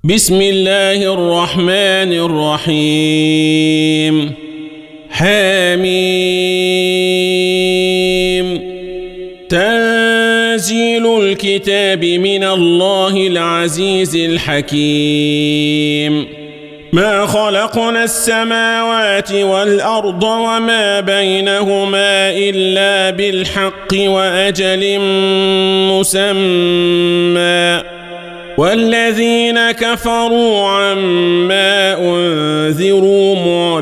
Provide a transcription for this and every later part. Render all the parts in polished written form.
بسم الله الرحمن الرحيم حميم تنزيل الكتاب من الله العزيز الحكيم ما خلقنا السماوات والأرض وما بينهما إلا بالحق وأجل مسمى والذين كفروا عما أنذروا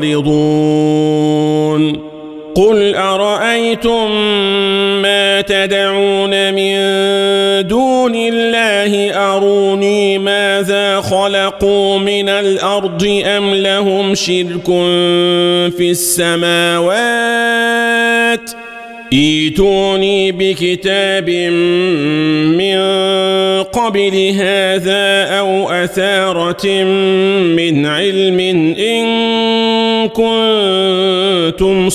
معرضون قل أرأيتم ما تدعون من دون الله أروني ماذا خلقوا من الأرض أم لهم شرك في السماوات ائتوني بكتاب من قبل هذا أو أثارة من علم إن كنتم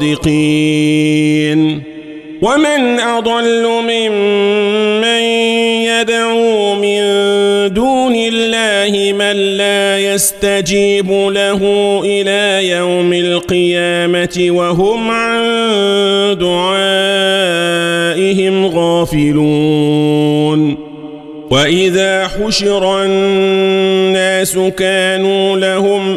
صادقين ومن أضل ممن يدعو من دون الله من لا يستجيب له إلى يوم القيامة وهم عن دعائهم غافلون وإذا حشر الناس كانوا لهم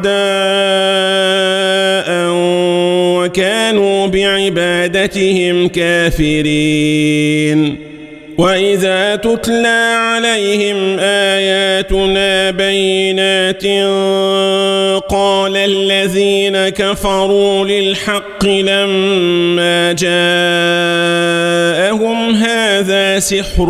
أعداء وكانوا بعبادتهم كافرين وإذا تتلى عليهم آياتنا بينات قال الذين كفروا للحق لما جاءهم هذا سحر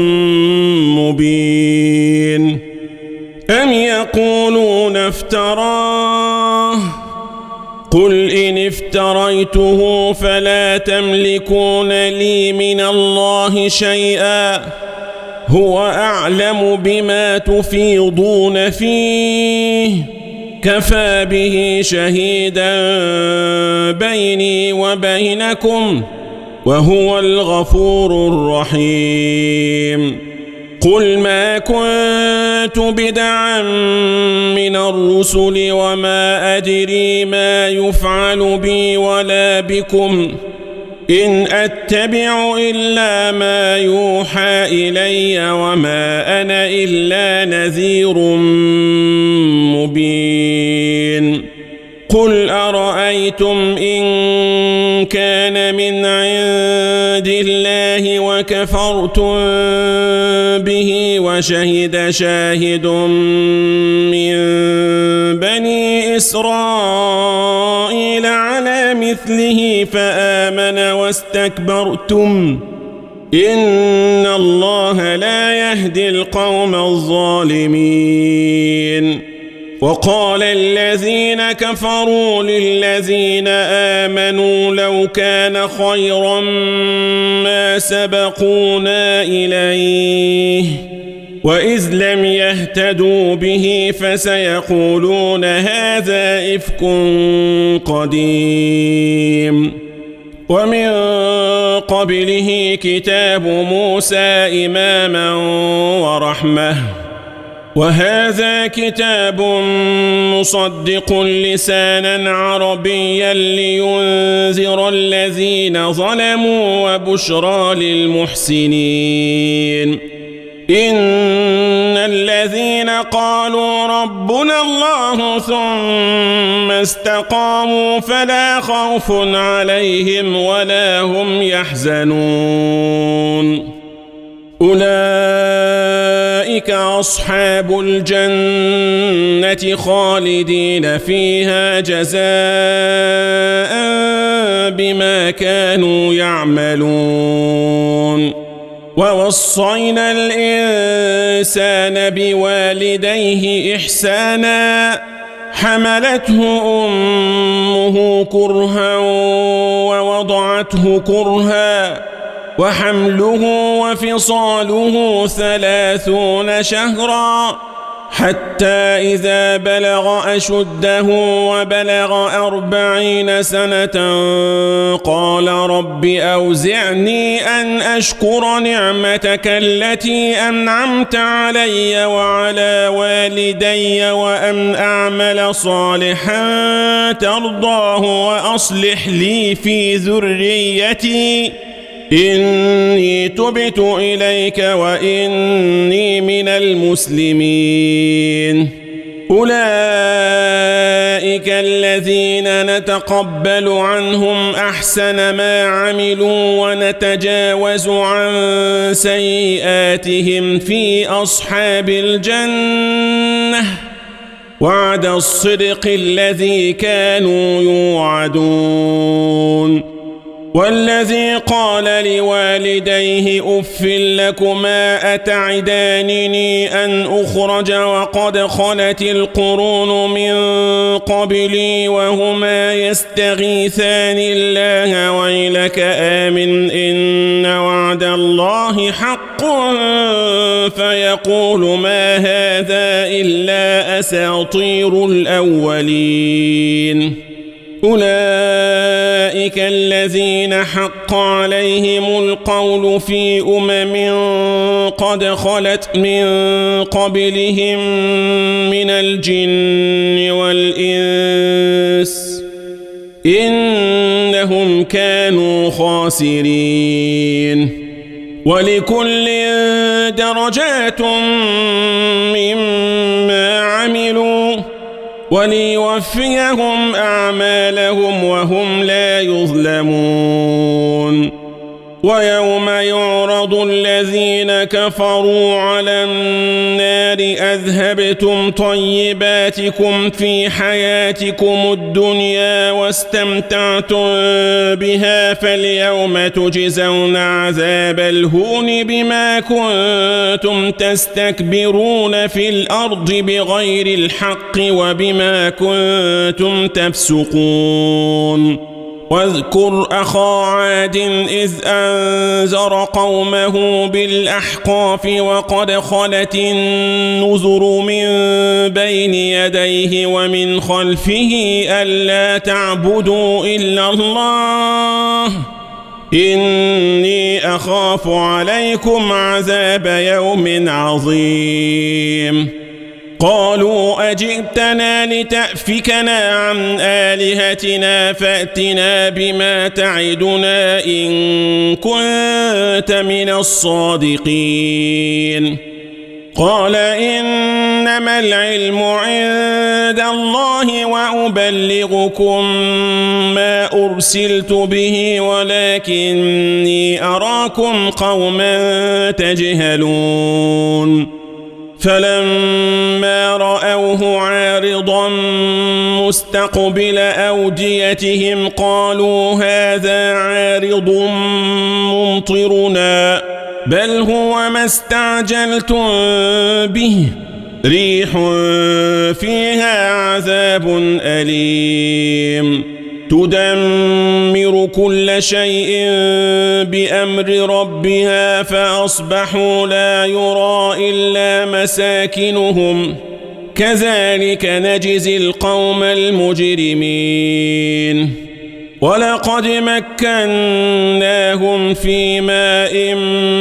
مبين أم يقولون افتراه قل إن افتريته فلا تملكون لي من الله شيئا هو أعلم بما تفيضون فيه كفى به شهيدا بيني وبينكم وهو الغفور الرحيم قل ما كنت بدعا من الرسل وما أدري ما يفعل بي ولا بكم إن أتبع إلا ما يوحى إلي وما أنا إلا نذير مبين قل أرأيتم إن كان من عند الله وكفرتم به وشهد شاهد من بني إسرائيل على مثله فآمن واستكبرتم إن الله لا يهدي القوم الظالمين وقال الذين كفروا للذين آمنوا لو كان خيرا ما سبقونا إليه وإذ لم يهتدوا به فسيقولون هذا إفك قديم ومن قبله كتاب موسى إماما ورحمة وهذا كتاب مصدق لسانا عربيا لينذر الذين ظلموا وبشرى للمحسنين إن الذين قالوا ربنا الله ثم استقاموا فلا خوف عليهم ولا هم يحزنون أولئك أصحاب الجنة خالدين فيها جزاء بما كانوا يعملون ووصينا الإنسان بوالديه إحسانا حملته أمه كرها ووضعته كرها وحمله وفصاله 30 شهرا حتى إذا بلغ أشده وبلغ 40 سنة قال رب أوزعني أن أشكر نعمتك التي أنعمت علي وعلى والدي وأن أعمل صالحا ترضاه وأصلح لي في ذريتي إني تبت إليك وإني من المسلمين أولئك الذين نتقبل عنهم أحسن ما عملوا ونتجاوز عن سيئاتهم في أصحاب الجنة وعد الصدق الذي كانوا يوعدون والذي قال لوالديه أف لكما أتعدانني أن أخرج وقد خلت القرون من قبلي وهما يستغيثان الله ويلك آمن إن وعد الله حق فيقول ما هذا إلا أساطير الأولين أولئك الذين حق عليهم القول في قد خلت من قبلهم من الجن والإنس إنهم كانوا خاسرين ولكل درجات مما عملوا وليوفيهم أعمالهم وهم لا يظلمون ويوم يعرض الذين كفروا على النار أذهبتم طيباتكم في حياتكم الدنيا واستمتعتم بها فاليوم تجزون عذاب الهون بما كنتم تستكبرون في الأرض بغير الحق وبما كنتم تفسقون واذكر أخا عاد إذ أنذر قومه بالأحقاف وقد خلت النذر من بين يديه ومن خلفه ألا تعبدوا إلا الله إني أخاف عليكم عذاب يوم عظيم قالوا أجئتنا لتأفكنا عن آلهتنا فأتنا بما تعدنا إن كنت من الصادقين قال إنما العلم عند الله وأبلغكم ما أرسلت به ولكني أراكم قوما تجهلون فلما رأوه عارضا مستقبل أوديتهم قالوا هذا عارض ممطرنا بل هو ما استعجلتم به ريح فيها عذاب أليم تدمر كل شيء بأمر ربها فأصبحوا لا يرى إلا مساكنهم كذلك نجزي القوم المجرمين ولقد مكناهم في ماء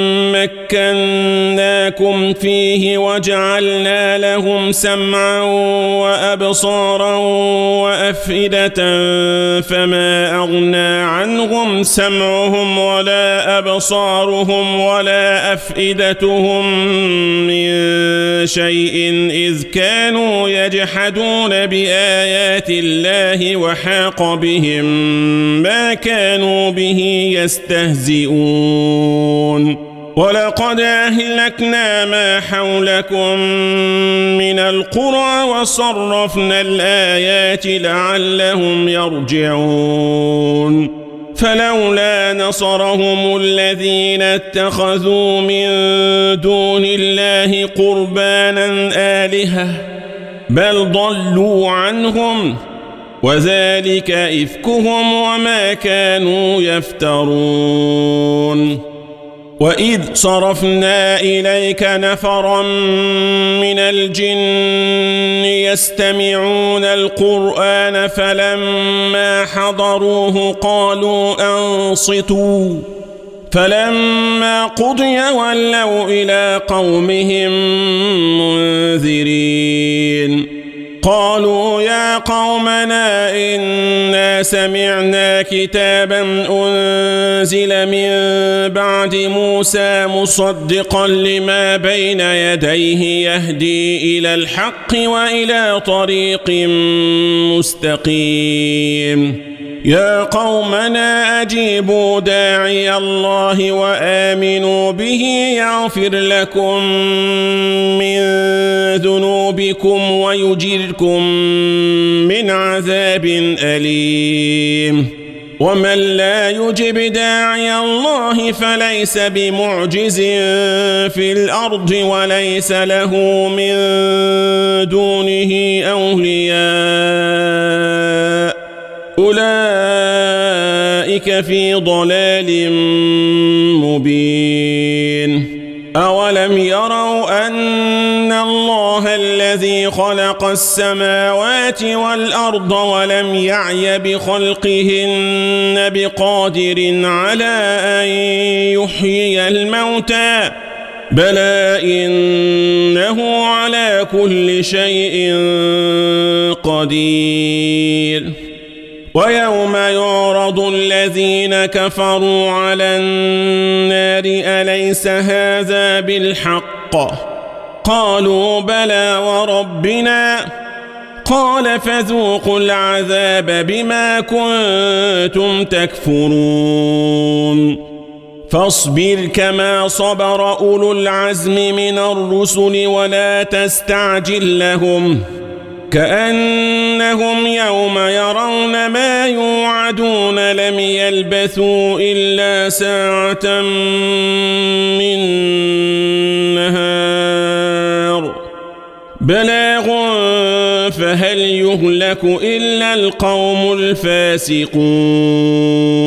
مكناكم فيه وجعلنا لهم سمعا وأبصارا وأفئدة فما أغنى عنهم سمعهم ولا أبصارهم ولا أفئدتهم من شيء إذ كانوا يجحدون بآيات الله وحاق بهم ما كانوا به يستهزئون ولقد أهلكنا ما حولكم من القرى وصرفنا الآيات لعلهم يرجعون فلولا نصرهم الذين اتخذوا من دون الله قربانا آلهة بل ضلوا عنهم وذلك إفكهم وما كانوا يفترون وإذ صرفنا إليك نفرا من الجن يستمعون القرآن فلما حضروه قالوا أنصتوا فلما قضي ولوا إلى قومهم منذرين قالوا يا قومنا إنا سمعنا كتابا أنزل من بعد موسى مصدقا لما بين يديه يهدي إلى الحق وإلى طريق مستقيم يا قومنا أجيبوا داعي الله وآمنوا به يغفر لكم من ذنوبكم ويجركم من عذاب أليم ومن لا يجب داعي الله فليس بمعجز في الأرض وليس له من دونه أولياء أولئك في ضلال مبين أولم يروا أن الله الذي خلق السماوات والأرض ولم يعي بخلقهن بقادر على أن يحيي الموتى بلى إنه على كل شيء قدير ويوم يعرض الذين كفروا على النار أليس هذا بالحق قالوا بلى وربنا قال فذوقوا العذاب بما كنتم تكفرون فاصبر كما صبر أولو العزم من الرسل ولا تستعجل لهم كأنهم يوم يرون ما يوعدون لم يلبثوا إلا ساعة من نهار بلاغ فهل يهلك إلا القوم الفاسقون